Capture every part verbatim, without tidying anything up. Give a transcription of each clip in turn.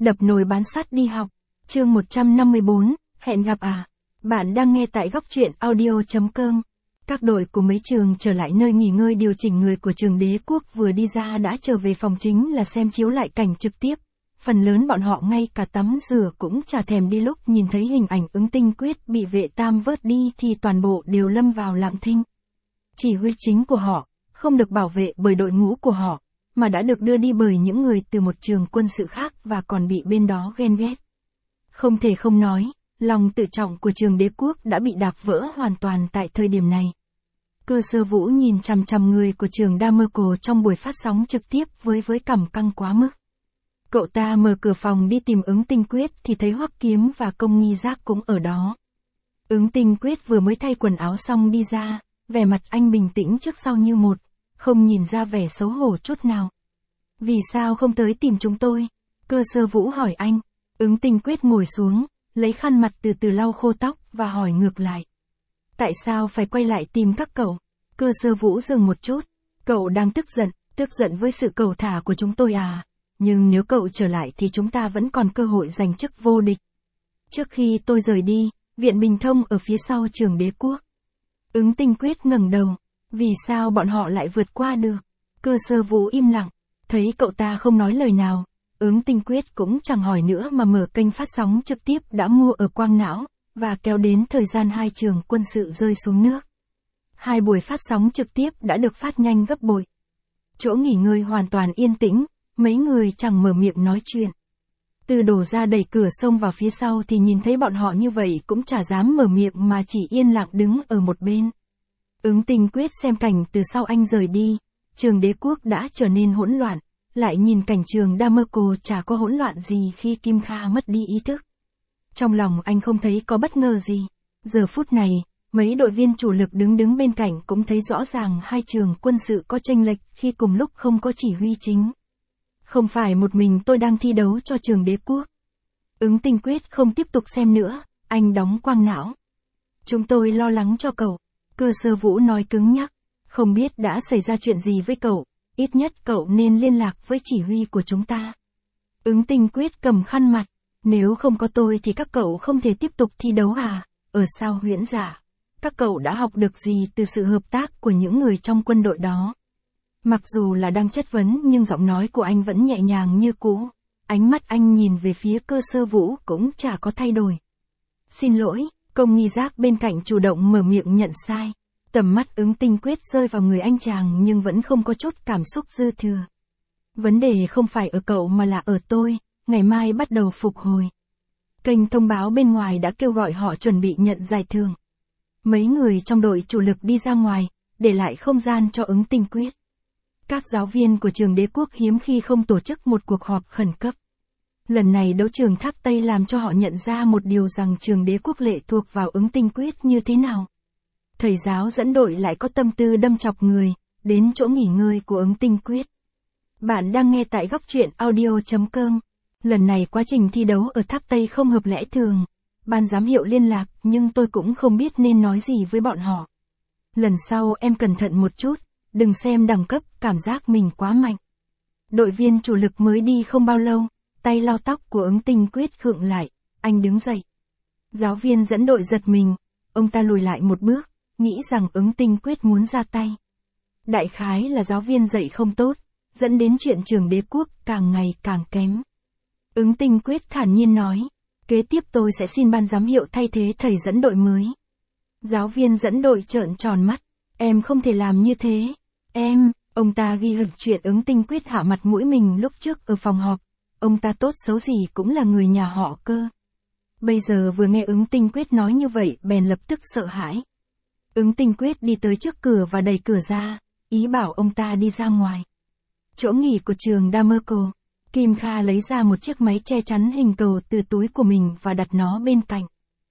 Đập nồi bán sắt đi học. Chương một trăm năm mươi bốn, hẹn gặp à. Bạn đang nghe tại góc truyện audio.com. Các đội của mấy trường trở lại nơi nghỉ ngơi điều chỉnh người của trường Đế Quốc vừa đi ra đã trở về phòng chính là xem chiếu lại cảnh trực tiếp. Phần lớn bọn họ ngay cả tắm rửa cũng chả thèm đi, lúc nhìn thấy hình ảnh Ứng Tinh Quyết bị vệ tam vớt đi thì toàn bộ đều lâm vào lặng thinh. Chỉ huy chính của họ, không được bảo vệ bởi đội ngũ của họ, mà đã được đưa đi bởi những người từ một trường quân sự khác và còn bị bên đó ghen ghét. Không thể không nói, lòng tự trọng của trường Đế Quốc đã bị đạp vỡ hoàn toàn tại thời điểm này. Cơ Sơ Vũ nhìn chằm chằm người của trường Đa Mơ Cổ trong buổi phát sóng trực tiếp với với cằm căng quá mức. Cậu ta mở cửa phòng đi tìm Ứng Tinh Quyết thì thấy Hoắc Kiếm và Công Nghi Giác cũng ở đó. Ứng Tinh Quyết vừa mới thay quần áo xong đi ra, vẻ mặt anh bình tĩnh trước sau như một, không nhìn ra vẻ xấu hổ chút nào. Vì sao không tới tìm chúng tôi? Cơ Sơ Vũ hỏi anh. Ứng Tinh Quyết ngồi xuống, lấy khăn mặt từ từ lau khô tóc và hỏi ngược lại. Tại sao phải quay lại tìm các cậu? Cơ Sơ Vũ dừng một chút. Cậu đang tức giận, tức giận với sự cầu thả của chúng tôi à? Nhưng nếu cậu trở lại thì chúng ta vẫn còn cơ hội giành chức vô địch. Trước khi tôi rời đi, Viện Bình Thông ở phía sau trường Đế Quốc. Ứng Tinh Quyết ngẩng đầu. Vì sao bọn họ lại vượt qua được? Cơ Sơ Vũ im lặng. Thấy cậu ta không nói lời nào, Ứng Tinh Quyết cũng chẳng hỏi nữa mà mở kênh phát sóng trực tiếp đã mua ở Quang Não, và kéo đến thời gian hai trường quân sự rơi xuống nước. Hai buổi phát sóng trực tiếp đã được phát nhanh gấp bội. Chỗ nghỉ ngơi hoàn toàn yên tĩnh, mấy người chẳng mở miệng nói chuyện. Từ đổ ra đẩy cửa xông vào phía sau thì nhìn thấy bọn họ như vậy cũng chả dám mở miệng mà chỉ yên lặng đứng ở một bên. Ứng Tinh Quyết xem cảnh từ sau anh rời đi, trường Đế Quốc đã trở nên hỗn loạn, lại nhìn cảnh trường Đa Mơ Cổ chả có hỗn loạn gì khi Kim Kha mất đi ý thức. Trong lòng anh không thấy có bất ngờ gì. Giờ phút này, mấy đội viên chủ lực đứng đứng bên cạnh cũng thấy rõ ràng hai trường quân sự có chênh lệch khi cùng lúc không có chỉ huy chính. Không phải một mình tôi đang thi đấu cho trường Đế Quốc. Ứng Tinh Quyết không tiếp tục xem nữa, anh đóng Quang Não. Chúng tôi lo lắng cho cậu. Cơ Sơ Vũ nói cứng nhắc. Không biết đã xảy ra chuyện gì với cậu, ít nhất cậu nên liên lạc với chỉ huy của chúng ta. Ứng Tinh Quyết cầm khăn mặt. Nếu không có tôi thì các cậu không thể tiếp tục thi đấu à? Ở sao Huyễn Giả? Các cậu đã học được gì từ sự hợp tác của những người trong quân đội đó? Mặc dù là đang chất vấn nhưng giọng nói của anh vẫn nhẹ nhàng như cũ. Ánh mắt anh nhìn về phía Cơ Sơ Vũ cũng chả có thay đổi. Xin lỗi, Công Nghi Giác bên cạnh chủ động mở miệng nhận sai. Tầm mắt Ứng Tinh Quyết rơi vào người anh chàng nhưng vẫn không có chút cảm xúc dư thừa. Vấn đề không phải ở cậu mà là ở tôi, ngày mai bắt đầu phục hồi. Kênh thông báo bên ngoài đã kêu gọi họ chuẩn bị nhận giải thưởng. Mấy người trong đội chủ lực đi ra ngoài, để lại không gian cho Ứng Tinh Quyết. Các giáo viên của trường Đế Quốc hiếm khi không tổ chức một cuộc họp khẩn cấp. Lần này đấu trường Tháp Tây làm cho họ nhận ra một điều rằng trường Đế Quốc lệ thuộc vào Ứng Tinh Quyết như thế nào. Thầy giáo dẫn đội lại có tâm tư đâm chọc người, đến chỗ nghỉ ngơi của Ứng Tinh Quyết. Bạn đang nghe tại góc truyện audio.com. Lần này quá trình thi đấu ở Tháp Tây không hợp lẽ thường. Ban giám hiệu liên lạc nhưng tôi cũng không biết nên nói gì với bọn họ. Lần sau em cẩn thận một chút, đừng xem đẳng cấp, cảm giác mình quá mạnh. Đội viên chủ lực mới đi không bao lâu, tay lau tóc của Ứng Tinh Quyết khựng lại, anh đứng dậy. Giáo viên dẫn đội giật mình, ông ta lùi lại một bước, nghĩ rằng Ứng Tinh Quyết muốn ra tay. Đại khái là giáo viên dạy không tốt, dẫn đến chuyện trường Đế Quốc càng ngày càng kém. Ứng Tinh Quyết thản nhiên nói, kế tiếp tôi sẽ xin ban giám hiệu thay thế thầy dẫn đội mới. Giáo viên dẫn đội trợn tròn mắt, em không thể làm như thế, em, ông ta ghi hận chuyện Ứng Tinh Quyết hạ mặt mũi mình lúc trước ở phòng họp, ông ta tốt xấu gì cũng là người nhà họ Cơ. Bây giờ vừa nghe Ứng Tinh Quyết nói như vậy bèn lập tức sợ hãi. Ứng Tinh Quyết đi tới trước cửa và đẩy cửa ra, ý bảo ông ta đi ra ngoài. Chỗ nghỉ của trường Đa Mơ Cổ. Kim Kha lấy ra một chiếc máy che chắn hình cầu từ túi của mình và đặt nó bên cạnh.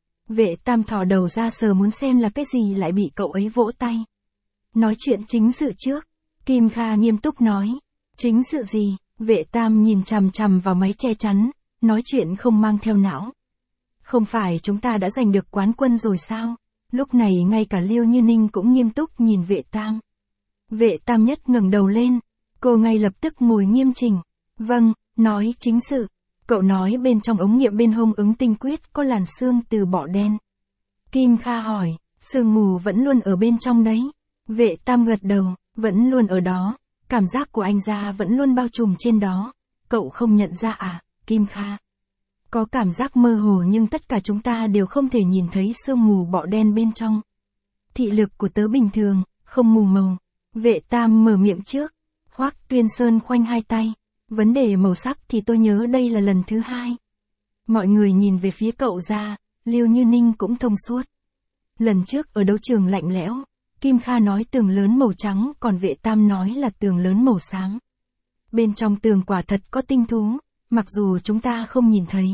Vệ Tam thò đầu ra sờ muốn xem là cái gì lại bị cậu ấy vỗ tay. Nói chuyện chính sự trước. Kim Kha nghiêm túc nói. Chính sự gì? Vệ Tam nhìn chằm chằm vào máy che chắn, nói chuyện không mang theo não. Không phải chúng ta đã giành được quán quân rồi sao? Lúc này ngay cả Liêu Như Ninh cũng nghiêm túc nhìn Vệ Tam. Vệ Tam nhất ngẩng đầu lên. Cô ngay lập tức ngồi nghiêm chỉnh. Vâng, nói chính sự. Cậu nói bên trong ống nghiệm bên hông ứng tinh quyết có làn sương từ bọ đen. Kim Kha hỏi, sương mù vẫn luôn ở bên trong đấy. Vệ Tam gật đầu, vẫn luôn ở đó, cảm giác của anh ra vẫn luôn bao trùm trên đó. Cậu không nhận ra à, Kim Kha? Có cảm giác mơ hồ nhưng tất cả chúng ta đều không thể nhìn thấy sương mù bọ đen bên trong. Thị lực của tớ bình thường, không mù màu. Vệ Tam mở miệng trước. Hoắc Tuyên Sơn khoanh hai tay. Vấn đề màu sắc thì tôi nhớ đây là lần thứ hai. Mọi người nhìn về phía cậu ra, Liêu Như Ninh cũng thông suốt. Lần trước ở đấu trường lạnh lẽo, Kim Kha nói tường lớn màu trắng còn Vệ Tam nói là tường lớn màu xám. Bên trong tường quả thật có tinh thú, mặc dù chúng ta không nhìn thấy.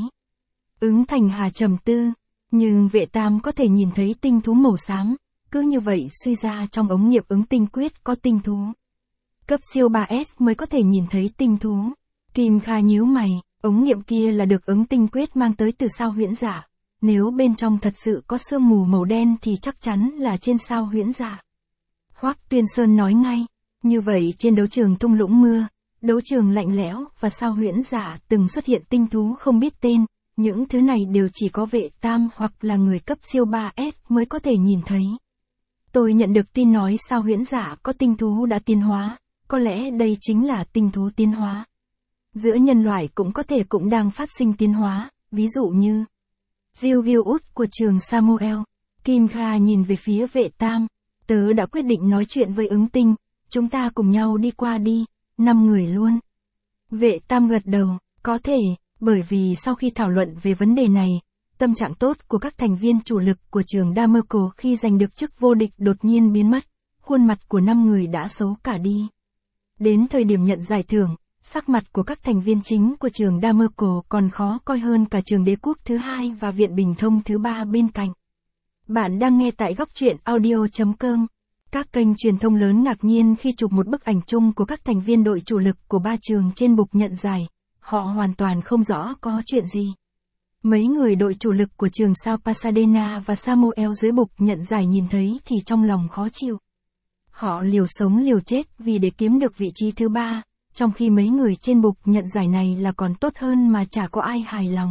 Ứng Thành Hà trầm tư, nhưng Vệ Tam có thể nhìn thấy tinh thú màu xám, cứ như vậy suy ra trong ống nghiệm ứng tinh quyết có tinh thú. Cấp siêu ba S mới có thể nhìn thấy tinh thú. Kim Kha nhíu mày, ống nghiệm kia là được ứng tinh quyết mang tới từ sao huyễn dạ. Nếu bên trong thật sự có sương mù màu đen thì chắc chắn là trên sao huyễn dạ. Hoắc Tuyên Sơn nói ngay, như vậy trên đấu trường thung lũng mưa, đấu trường lạnh lẽo và sao huyễn dạ từng xuất hiện tinh thú không biết tên, những thứ này đều chỉ có Vệ Tam hoặc là người cấp siêu ba S mới có thể nhìn thấy. Tôi nhận được tin nói sao huyễn dạ có tinh thú đã tiến hóa, có lẽ đây chính là tinh thú tiến hóa. Giữa nhân loại cũng có thể cũng đang phát sinh tiến hóa, ví dụ như Diêu Viêu Út của trường Samuel. Kim Kha nhìn về phía Vệ Tam, tớ đã quyết định nói chuyện với ứng tinh, chúng ta cùng nhau đi qua đi, năm người luôn. Vệ Tam gật đầu, có thể, bởi vì sau khi thảo luận về vấn đề này, tâm trạng tốt của các thành viên chủ lực của trường Damerco khi giành được chức vô địch đột nhiên biến mất, khuôn mặt của năm người đã xấu cả đi. Đến thời điểm nhận giải thưởng, sắc mặt của các thành viên chính của trường Damerco còn khó coi hơn cả trường Đế Quốc thứ hai và Viện Bình Thông thứ ba bên cạnh. Bạn đang nghe tại góc truyện audio chấm com. Các kênh truyền thông lớn ngạc nhiên khi chụp một bức ảnh chung của các thành viên đội chủ lực của ba trường trên bục nhận giải. Họ hoàn toàn không rõ có chuyện gì. Mấy người đội chủ lực của trường sao Pasadena và Samuel dưới bục nhận giải nhìn thấy thì trong lòng khó chịu. Họ liều sống liều chết vì để kiếm được vị trí thứ ba, trong khi mấy người trên bục nhận giải này là còn tốt hơn mà chả có ai hài lòng.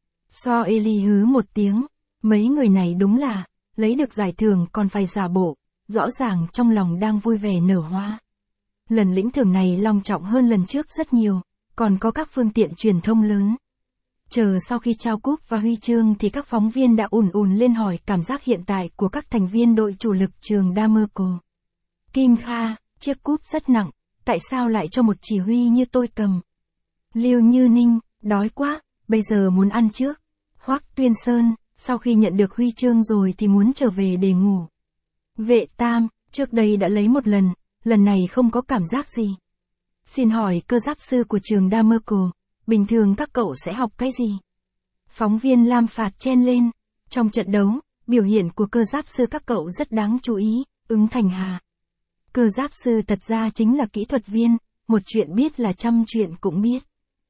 So Eli hứ một tiếng, mấy người này đúng là, lấy được giải thưởng còn phải giả bộ, rõ ràng trong lòng đang vui vẻ nở hoa. Lần lĩnh thưởng này long trọng hơn lần trước rất nhiều, còn có các phương tiện truyền thông lớn. Chờ sau khi trao cúp và huy chương thì các phóng viên đã ùn ùn lên hỏi cảm giác hiện tại của các thành viên đội chủ lực trường Damerco. Kim Kha, chiếc cúp rất nặng, tại sao lại cho một chỉ huy như tôi cầm? Liêu Như Ninh, đói quá, bây giờ muốn ăn trước. Hoắc Tuyên Sơn, sau khi nhận được huy chương rồi thì muốn trở về để ngủ. Vệ Tam, trước đây đã lấy một lần, lần này không có cảm giác gì. Xin hỏi cơ giáp sư của trường Damerco, bình thường các cậu sẽ học cái gì? Phóng viên Lam Phạt chen lên, trong trận đấu, biểu hiện của cơ giáp sư các cậu rất đáng chú ý, Ứng Thành Hà. Cơ giáp sư thật ra chính là kỹ thuật viên, một chuyện biết là trăm chuyện cũng biết.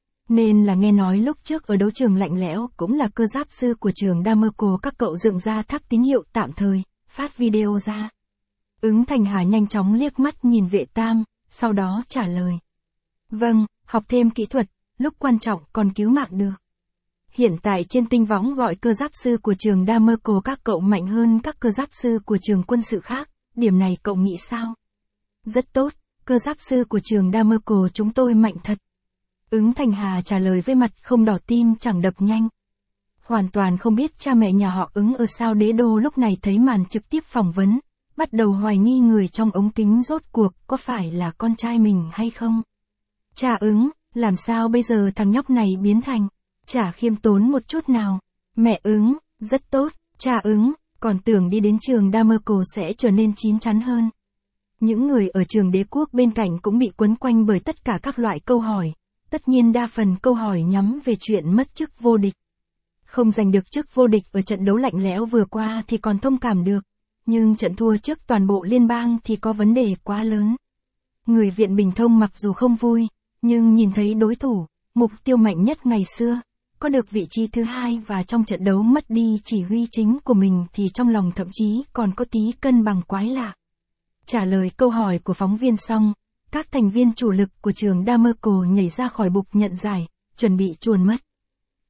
Nên là nghe nói lúc trước ở đấu trường lạnh lẽo cũng là cơ giáp sư của trường Damerco các cậu dựng ra tháp tín hiệu tạm thời, phát video ra. Ứng Thành Hà nhanh chóng liếc mắt nhìn Vệ Tam, sau đó trả lời. Vâng, học thêm kỹ thuật, lúc quan trọng còn cứu mạng được. Hiện tại trên tinh võng gọi cơ giáp sư của trường Damerco các cậu mạnh hơn các cơ giáp sư của trường quân sự khác, điểm này cậu nghĩ sao? Rất tốt, cơ giáp sư của trường Damerco chúng tôi mạnh thật. Ứng Thành Hà trả lời với mặt không đỏ tim chẳng đập nhanh. Hoàn toàn không biết cha mẹ nhà họ Ứng ở sao Đế Đô lúc này thấy màn trực tiếp phỏng vấn, bắt đầu hoài nghi người trong ống kính rốt cuộc có phải là con trai mình hay không. Cha Ứng, làm sao bây giờ thằng nhóc này biến thành, chả khiêm tốn một chút nào. Mẹ Ứng, rất tốt, cha Ứng, còn tưởng đi đến trường Damerco sẽ trở nên chín chắn hơn. Những người ở trường Đế Quốc bên cạnh cũng bị quấn quanh bởi tất cả các loại câu hỏi, tất nhiên đa phần câu hỏi nhắm về chuyện mất chức vô địch. Không giành được chức vô địch ở trận đấu lạnh lẽo vừa qua thì còn thông cảm được, nhưng trận thua trước toàn bộ liên bang thì có vấn đề quá lớn. Người Viện Bình Thông mặc dù không vui, nhưng nhìn thấy đối thủ, mục tiêu mạnh nhất ngày xưa, có được vị trí thứ hai và trong trận đấu mất đi chỉ huy chính của mình thì trong lòng thậm chí còn có tí cân bằng quái lạ. Trả lời câu hỏi của phóng viên xong, các thành viên chủ lực của trường Damerco nhảy ra khỏi bục nhận giải, chuẩn bị chuồn mất.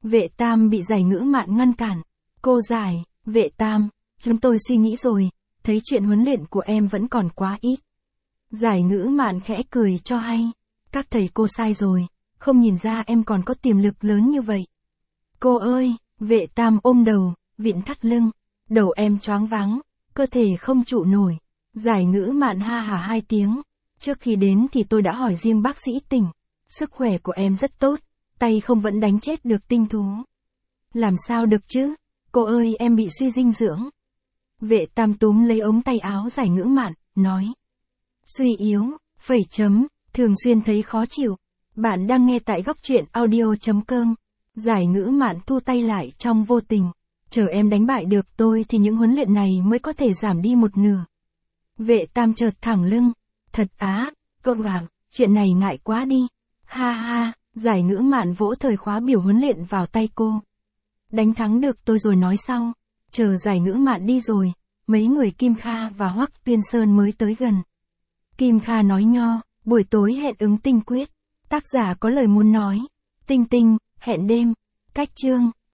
Vệ Tam bị Giải Ngữ Mạn ngăn cản. Cô Giải, Vệ Tam, chúng tôi suy nghĩ rồi, thấy chuyện huấn luyện của em vẫn còn quá ít. Giải Ngữ Mạn khẽ cười cho hay. Các thầy cô sai rồi, không nhìn ra em còn có tiềm lực lớn như vậy. Cô ơi, Vệ Tam ôm đầu, vịn thắt lưng. Đầu em choáng váng, cơ thể không trụ nổi. Giải Ngữ Mạn ha hả hai tiếng. Trước khi đến thì tôi đã hỏi riêng bác sĩ Tỉnh. Sức khỏe của em rất tốt, tay không vẫn đánh chết được tinh thú. Làm sao được chứ? Cô ơi, em bị suy dinh dưỡng. Vệ Tam túm lấy ống tay áo Giải Ngữ Mạn, nói. Suy yếu, phẩy chấm, thường xuyên thấy khó chịu. Bạn đang nghe tại góc truyện audio.com. Giải Ngữ Mạn thu tay lại trong vô tình. Chờ em đánh bại được tôi thì những huấn luyện này mới có thể giảm đi một nửa. Vệ Tam chợt thẳng lưng. Thật á, cậu bảo, chuyện này ngại quá đi. Ha ha, Giải Ngữ Mạn vỗ thời khóa biểu huấn luyện vào tay cô. Đánh thắng được tôi rồi nói sau. Chờ Giải Ngữ Mạn đi rồi, mấy người Kim Kha và Hoắc Tuyên Sơn mới tới gần. Kim Kha nói nho, buổi tối hẹn ứng Tinh Quyết. Tác giả có lời muốn nói. Tinh Tinh, hẹn đêm. Cách chương.